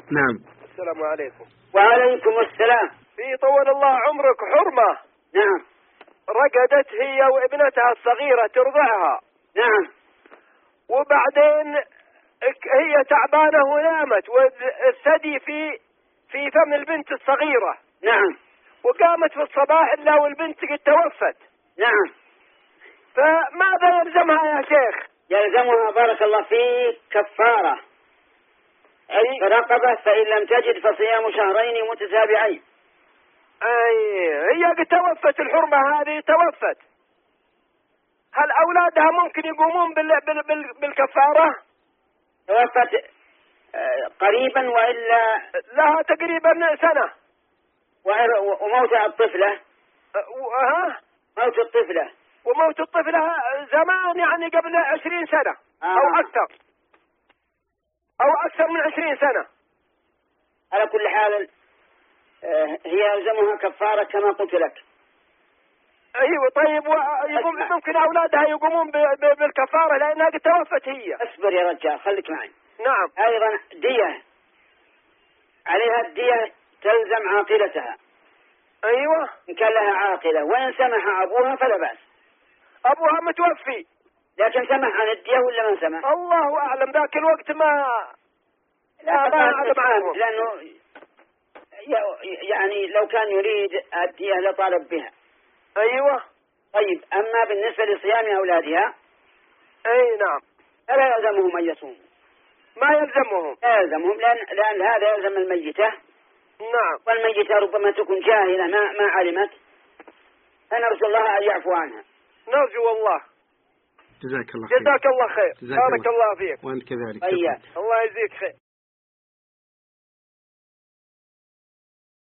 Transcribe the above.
نعم. السلام عليكم. وعليكم السلام. في طول الله عمرك حرمة. نعم. رقدت هي وابنتها الصغيرة ترضعها. نعم. وبعدين هي تعبانة ونامت والثدي في فم البنت الصغيرة. نعم. وقامت في الصباح إلا والبنت قد توفت. نعم. فماذا يلزمها يا شيخ؟ يلزمها بارك الله فيك كفارة رقبة، فإن لم تجد فصيام شهرين متتابعين. هي قد توفت، الحرمة هذه توفت. هل أولادها ممكن يقومون بالكفارة؟ توفت قريبا وإلا لها تقريبا سنة. وموت الطفلة موت الطفلة وموت الطفلة زمان، يعني قبل 20 سنة أو أكثر من 20 سنة. على كل حال هي يلزمها كفارة كما قلت لك. أيوة. طيب ممكن أولادها يقومون بالكفارة لأنها قد توفت هي. اصبر يا رجال، خليك معي. نعم. أيضا دية، عليها الدية تلزم عاقلتها. أيوة. إن كان لها عاقلة، وإن سمح أبوها فلا بأس. أبوها متوفي لكن سمح عن الدية ولا ما سمح؟ الله أعلم. ذاك الوقت ما معهم، لأنه يعني لو كان يريد الدية لطالب بها. أيوة. طيب، أما بالنسبة لصيام أولادها أي نعم، فلا يلزمهم أن يصوموا. ما يلزمهم. لا يلزمهم، لأن هذا يلزم الميتة. نعم. والميتة ربما تكون جاهلة ما علمت، فنرجو الله أن يعفو عنها. نرجو والله. جزاك الله خير. جزاك الله خير. بارك الله فيك. وأنت كذلك. الله يجزيك خير.